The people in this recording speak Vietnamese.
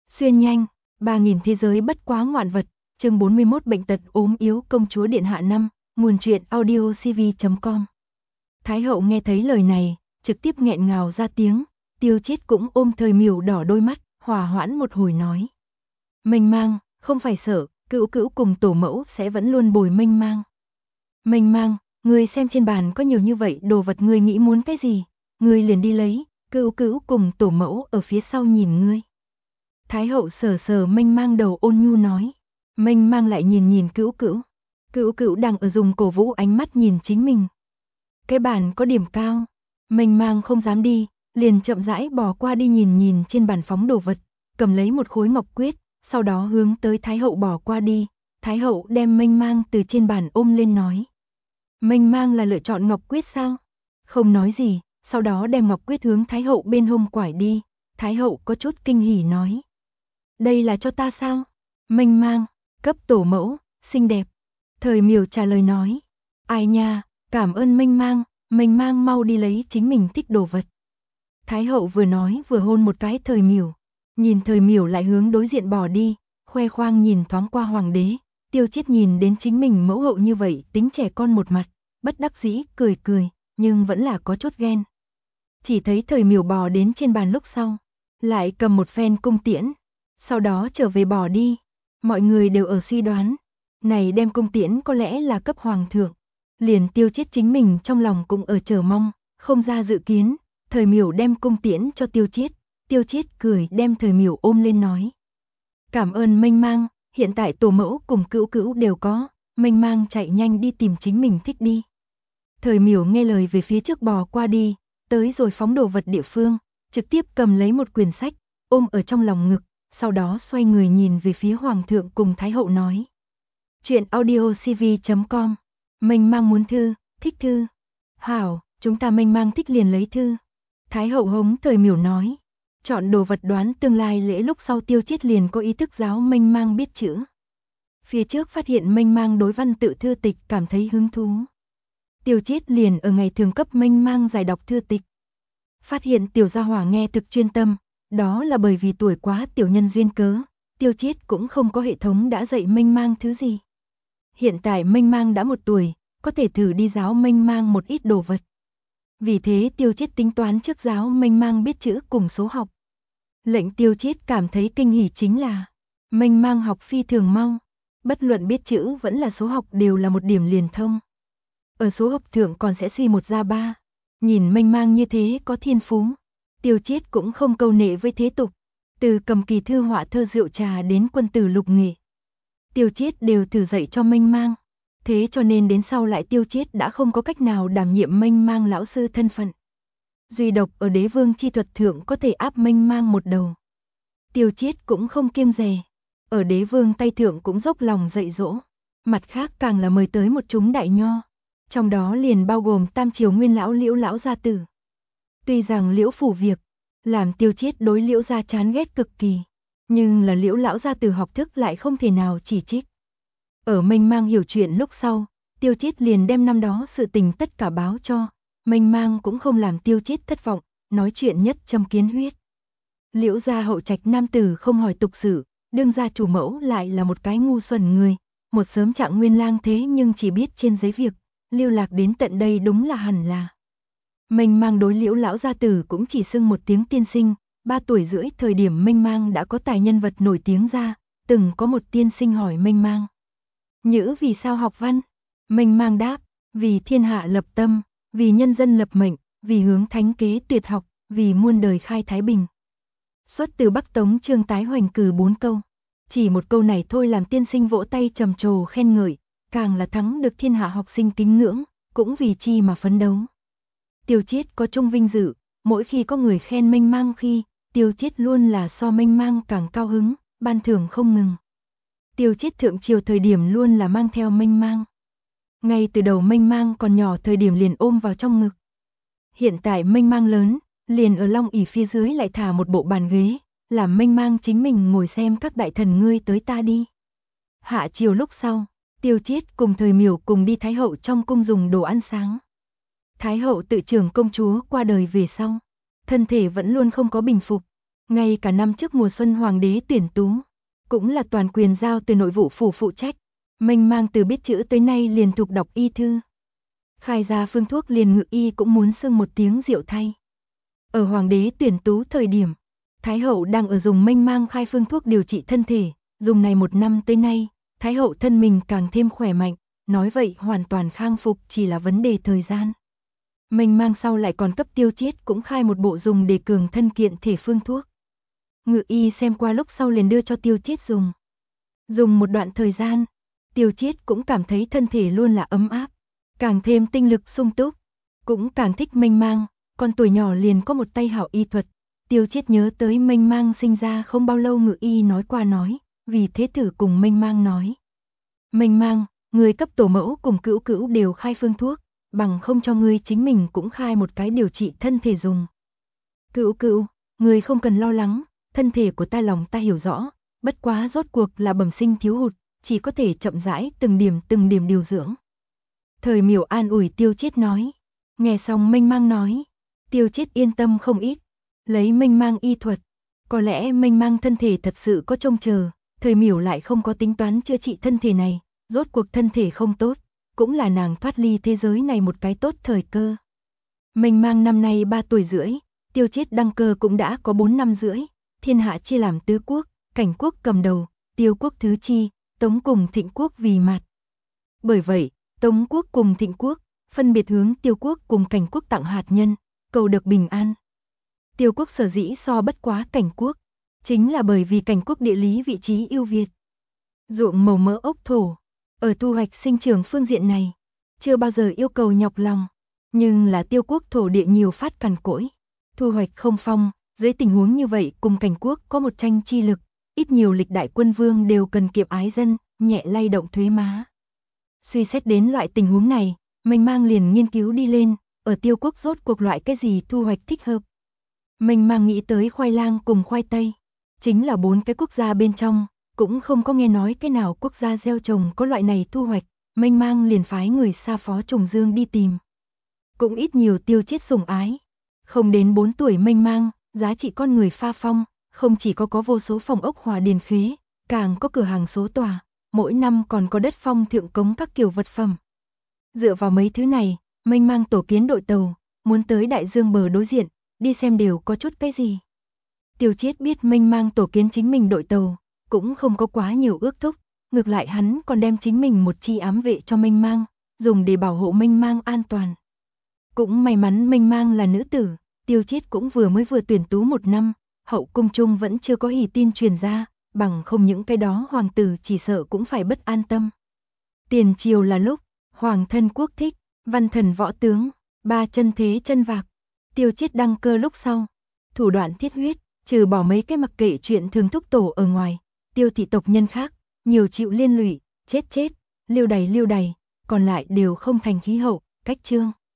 Xuyên nhanh, 3000 thế giới bất quá ngoạn vật, chương 41 bệnh tật ốm yếu công chúa điện hạ 5, nguồn truyện audiocv.com. Thái hậu nghe thấy lời này, trực tiếp nghẹn ngào ra tiếng, Tiêu Chiết cũng ôm Thời Miểu đỏ đôi mắt, hòa hoãn một hồi nói. Mênh Mang, không phải sợ, Cữu Cữu cùng tổ mẫu sẽ vẫn luôn bồi Mênh Mang. Mênh Mang, ngươi xem trên bàn có nhiều như vậy đồ vật, ngươi nghĩ muốn cái gì, ngươi liền đi lấy, Cữu Cữu cùng tổ mẫu ở phía sau nhìn ngươi. Thái hậu sờ sờ Mênh Mang đầu ôn nhu nói. Mênh Mang lại nhìn nhìn Cữu Cữu. Cữu Cữu đang ở dùng cổ vũ ánh mắt nhìn chính mình. Cái bàn có điểm cao, Mênh Mang không dám đi, liền chậm rãi bò qua đi nhìn nhìn trên bàn phóng đồ vật, cầm lấy một khối ngọc quyết, sau đó hướng tới Thái hậu bò qua đi. Thái hậu đem Mênh Mang từ trên bàn ôm lên nói. Mênh Mang là lựa chọn ngọc quyết sao? Không nói gì, sau đó đem ngọc quyết hướng Thái hậu bên hông quải đi. Thái hậu có chút kinh hỉ nói. Đây là cho ta sao? Mênh Mang, cấp tổ mẫu, xinh đẹp. Thời Miểu trả lời nói. Ai nha, cảm ơn Mênh Mang mau đi lấy chính mình thích đồ vật. Thái hậu vừa nói vừa hôn một cái Thời Miểu. Nhìn Thời Miểu lại hướng đối diện bỏ đi, khoe khoang nhìn thoáng qua hoàng đế. Tiêu Chiết nhìn đến chính mình mẫu hậu như vậy tính trẻ con một mặt, bất đắc dĩ cười cười, nhưng vẫn là có chút ghen. Chỉ thấy Thời Miểu bò đến trên bàn lúc sau, lại cầm một phen cung tiễn, sau đó trở về bỏ đi. Mọi người đều ở suy đoán, này đem cung tiễn có lẽ là cấp hoàng thượng. Liền Tiêu Chiết chính mình trong lòng cũng ở chờ mong, không ra dự kiến, Thời Miểu đem cung tiễn cho Tiêu Chiết. Tiêu Chiết cười đem Thời Miểu ôm lên nói. Cảm ơn Mênh Mang, hiện tại tổ mẫu cùng Cữu Cữu đều có, Mênh Mang chạy nhanh đi tìm chính mình thích đi. Thời Miểu nghe lời về phía trước bò qua đi, tới rồi phóng đồ vật địa phương, trực tiếp cầm lấy một quyển sách, ôm ở trong lòng ngực, sau đó xoay người nhìn về phía hoàng thượng cùng Thái hậu nói. Chuyện audiocv.com. Mênh Mang muốn thư, thích thư. Hảo, chúng ta Mênh Mang thích liền lấy thư. Thái hậu hống Thời Miểu nói. Chọn đồ vật đoán tương lai lễ lúc sau Tiêu Chiết liền có ý thức giáo Mênh Mang biết chữ. Phía trước phát hiện Mênh Mang đối văn tự thư tịch cảm thấy hứng thú. Tiêu Chiết liền ở ngày thường cấp Mênh Mang giải đọc thư tịch. Phát hiện tiểu gia hỏa nghe thực chuyên tâm, đó là bởi vì tuổi quá tiểu nhân duyên cớ, Tiêu Chiết cũng không có hệ thống đã dạy Mênh Mang thứ gì. Hiện tại Mênh Mang đã 1 tuổi, có thể thử đi giáo Mênh Mang một ít đồ vật. Vì thế Tiêu Chiết tính toán trước giáo Mênh Mang biết chữ cùng số học. Lệnh Tiêu Chiết cảm thấy kinh hỉ chính là Mênh Mang học phi thường mau, bất luận biết chữ vẫn là số học đều là 1 điểm liền thông. Ở số học thượng còn sẽ suy 1 ra 3. Nhìn Mênh Mang như thế có thiên phú, Tiêu Chiết cũng không câu nệ với thế tục, từ cầm kỳ thư họa thơ rượu trà đến quân tử lục nghệ. Tiêu Chiết đều thử dạy cho Mênh Mang, thế cho nên đến sau lại Tiêu Chiết đã không có cách nào đảm nhiệm Mênh Mang lão sư thân phận. Duy độc ở đế vương chi thuật thượng có thể áp Mênh Mang một đầu. Tiêu Chiết cũng không kiêng dè, ở đế vương tay thượng cũng dốc lòng dạy dỗ, mặt khác càng là mời tới một chúng đại nho, trong đó liền bao gồm Tam Triều Nguyên lão Liễu lão gia tử. Tuy rằng Liễu phủ việc làm Tiêu Chiết đối Liễu gia chán ghét cực kỳ, nhưng là Liễu lão gia tử học thức lại không thể nào chỉ trích. Ở Mênh Mang hiểu chuyện lúc sau, Tiêu Chiết liền đem năm đó sự tình tất cả báo cho, Mênh Mang cũng không làm Tiêu Chiết thất vọng, nói chuyện nhất châm kiến huyết. Liễu gia hậu trạch nam tử không hỏi tục sự, đương gia chủ mẫu lại là một cái ngu xuẩn người, một sớm trạng nguyên lang thế nhưng chỉ biết trên giấy việc, lưu lạc đến tận đây đúng là hẳn là. Mênh Mang đối Liễu lão gia tử cũng chỉ xưng một tiếng tiên sinh, 3 tuổi rưỡi thời điểm Mênh Mang đã có tài nhân vật nổi tiếng ra, từng có một tiên sinh hỏi Mênh Mang. Nhữ vì sao học văn? Mênh Mang đáp, vì thiên hạ lập tâm, vì nhân dân lập mệnh, vì hướng thánh kế tuyệt học, vì muôn đời khai thái bình. Xuất từ Bắc Tống Trương Tái Hoành cử 4 câu. Chỉ một câu này thôi làm tiên sinh vỗ tay trầm trồ khen ngợi, càng là thắng được thiên hạ học sinh kính ngưỡng, cũng vì chi mà phấn đấu. Tiêu Chiết có chung vinh dự, mỗi khi có người khen Mênh Mang khi, Tiêu Chiết luôn là so Mênh Mang càng cao hứng, ban thưởng không ngừng. Tiêu Chiết thượng triều thời điểm luôn là mang theo Mênh Mang. Ngay từ đầu Mênh Mang còn nhỏ thời điểm liền ôm vào trong ngực. Hiện tại Mênh Mang lớn, liền ở long ỷ phía dưới lại thả một bộ bàn ghế, làm Mênh Mang chính mình ngồi xem các đại thần ngươi tới ta đi. Hạ chiều lúc sau, Tiêu Chiết cùng Thời Miểu cùng đi Thái hậu trong cung dùng đồ ăn sáng. Thái hậu tự trưởng công chúa qua đời về sau, thân thể vẫn luôn không có bình phục. Ngay cả năm trước mùa xuân hoàng đế tuyển tú, cũng là toàn quyền giao từ nội vụ phủ phụ trách. Mênh mang từ biết chữ tới nay liền thuộc đọc y thư. Khai ra phương thuốc liền ngự y cũng muốn xưng một tiếng rượu thay. Ở hoàng đế tuyển tú thời điểm, Thái hậu đang ở dùng mênh mang khai phương thuốc điều trị thân thể, dùng này 1 năm tới nay, Thái hậu thân mình càng thêm khỏe mạnh, nói vậy hoàn toàn khang phục chỉ là vấn đề thời gian. Mênh mang sau lại còn cấp Tiêu Chiết cũng khai một bộ dùng để cường thân kiện thể phương thuốc. Ngự y xem qua lúc sau liền đưa cho Tiêu Chiết dùng. Dùng một đoạn thời gian, Tiêu Chiết cũng cảm thấy thân thể luôn là ấm áp, càng thêm tinh lực sung túc, cũng càng thích mênh mang, còn tuổi nhỏ liền có một tay hảo y thuật. Tiêu Chiết nhớ tới mênh mang sinh ra không bao lâu ngự y nói qua nói, vì thế thử cùng mênh mang nói. Mênh mang, người cấp tổ mẫu cùng cữu cữu đều khai phương thuốc, bằng không cho ngươi chính mình cũng khai một cái điều trị thân thể dùng. Cữu cữu, người không cần lo lắng, thân thể của ta lòng ta hiểu rõ, bất quá rốt cuộc là bẩm sinh thiếu hụt, chỉ có thể chậm rãi từng điểm điều dưỡng. Thời Miểu an ủi Tiêu Chiết nói. Nghe xong mênh mang nói, Tiêu Chiết yên tâm không ít. Lấy mênh mang y thuật, có lẽ mênh mang thân thể thật sự có trông chờ, Thời Miểu lại không có tính toán chữa trị thân thể này, rốt cuộc thân thể không tốt, cũng là nàng thoát ly thế giới này một cái tốt thời cơ. Mênh mang năm nay 3 tuổi rưỡi, Tiêu Chiết đăng cơ cũng đã có 4 năm rưỡi, thiên hạ chia làm tứ quốc, Cảnh quốc cầm đầu, Tiêu quốc thứ chi, Tống cùng Thịnh quốc vì mặt. Bởi vậy, Tống quốc cùng Thịnh quốc phân biệt hướng Tiêu quốc cùng Cảnh quốc tặng hạt nhân, cầu được bình an. Tiêu quốc sở dĩ so bất quá Cảnh quốc, chính là bởi vì Cảnh quốc địa lý vị trí ưu việt. Ruộng màu mỡ ốc thổ, ở thu hoạch sinh trưởng phương diện này, chưa bao giờ yêu cầu nhọc lòng, nhưng là Tiêu quốc thổ địa nhiều phát cằn cỗi, thu hoạch không phong, dưới tình huống như vậy cùng Cảnh quốc có một tranh chi lực, ít nhiều lịch đại quân vương đều cần kiệm ái dân, nhẹ lay động thuế má. Suy xét đến loại tình huống này, mênh mang liền nghiên cứu đi lên, ở Tiêu quốc rốt cuộc loại cái gì thu hoạch thích hợp. Mênh mang nghĩ tới khoai lang cùng khoai tây, chính là 4 cái quốc gia bên trong, cũng không có nghe nói cái nào quốc gia gieo trồng có loại này thu hoạch, mênh mang liền phái người xa Phó Trùng Dương đi tìm. Cũng ít nhiều Tiêu Chiết sủng ái, không đến 4 tuổi mênh mang, giá trị con người pha phong, không chỉ có vô số phòng ốc hòa điền khế, càng có cửa hàng số tòa, mỗi năm còn có đất phong thượng cống các kiểu vật phẩm. Dựa vào mấy thứ này, mênh mang tổ kiến đội tàu, muốn tới đại dương bờ đối diện, đi xem đều có chút cái gì. Tiêu Chiết biết mênh mang tổ kiến chính mình đội tàu, cũng không có quá nhiều ước thúc, ngược lại hắn còn đem chính mình một chi ám vệ cho mênh mang, dùng để bảo hộ mênh mang an toàn. Cũng may mắn mênh mang là nữ tử, Tiêu Chiết cũng vừa tuyển tú 1 năm, hậu cung chung vẫn chưa có hỉ tin truyền ra, bằng không những cái đó hoàng tử chỉ sợ cũng phải bất an tâm. Tiền triều là lúc, hoàng thân quốc thích, văn thần võ tướng, 3 chân thế chân vạc. Tiêu Chiết đăng cơ lúc sau, thủ đoạn thiết huyết, trừ bỏ mấy cái mặc kệ chuyện thường thúc tổ ở ngoài, Tiêu thị tộc nhân khác, nhiều chịu liên lụy, chết, liêu đày, còn lại đều không thành khí hậu, cách trương.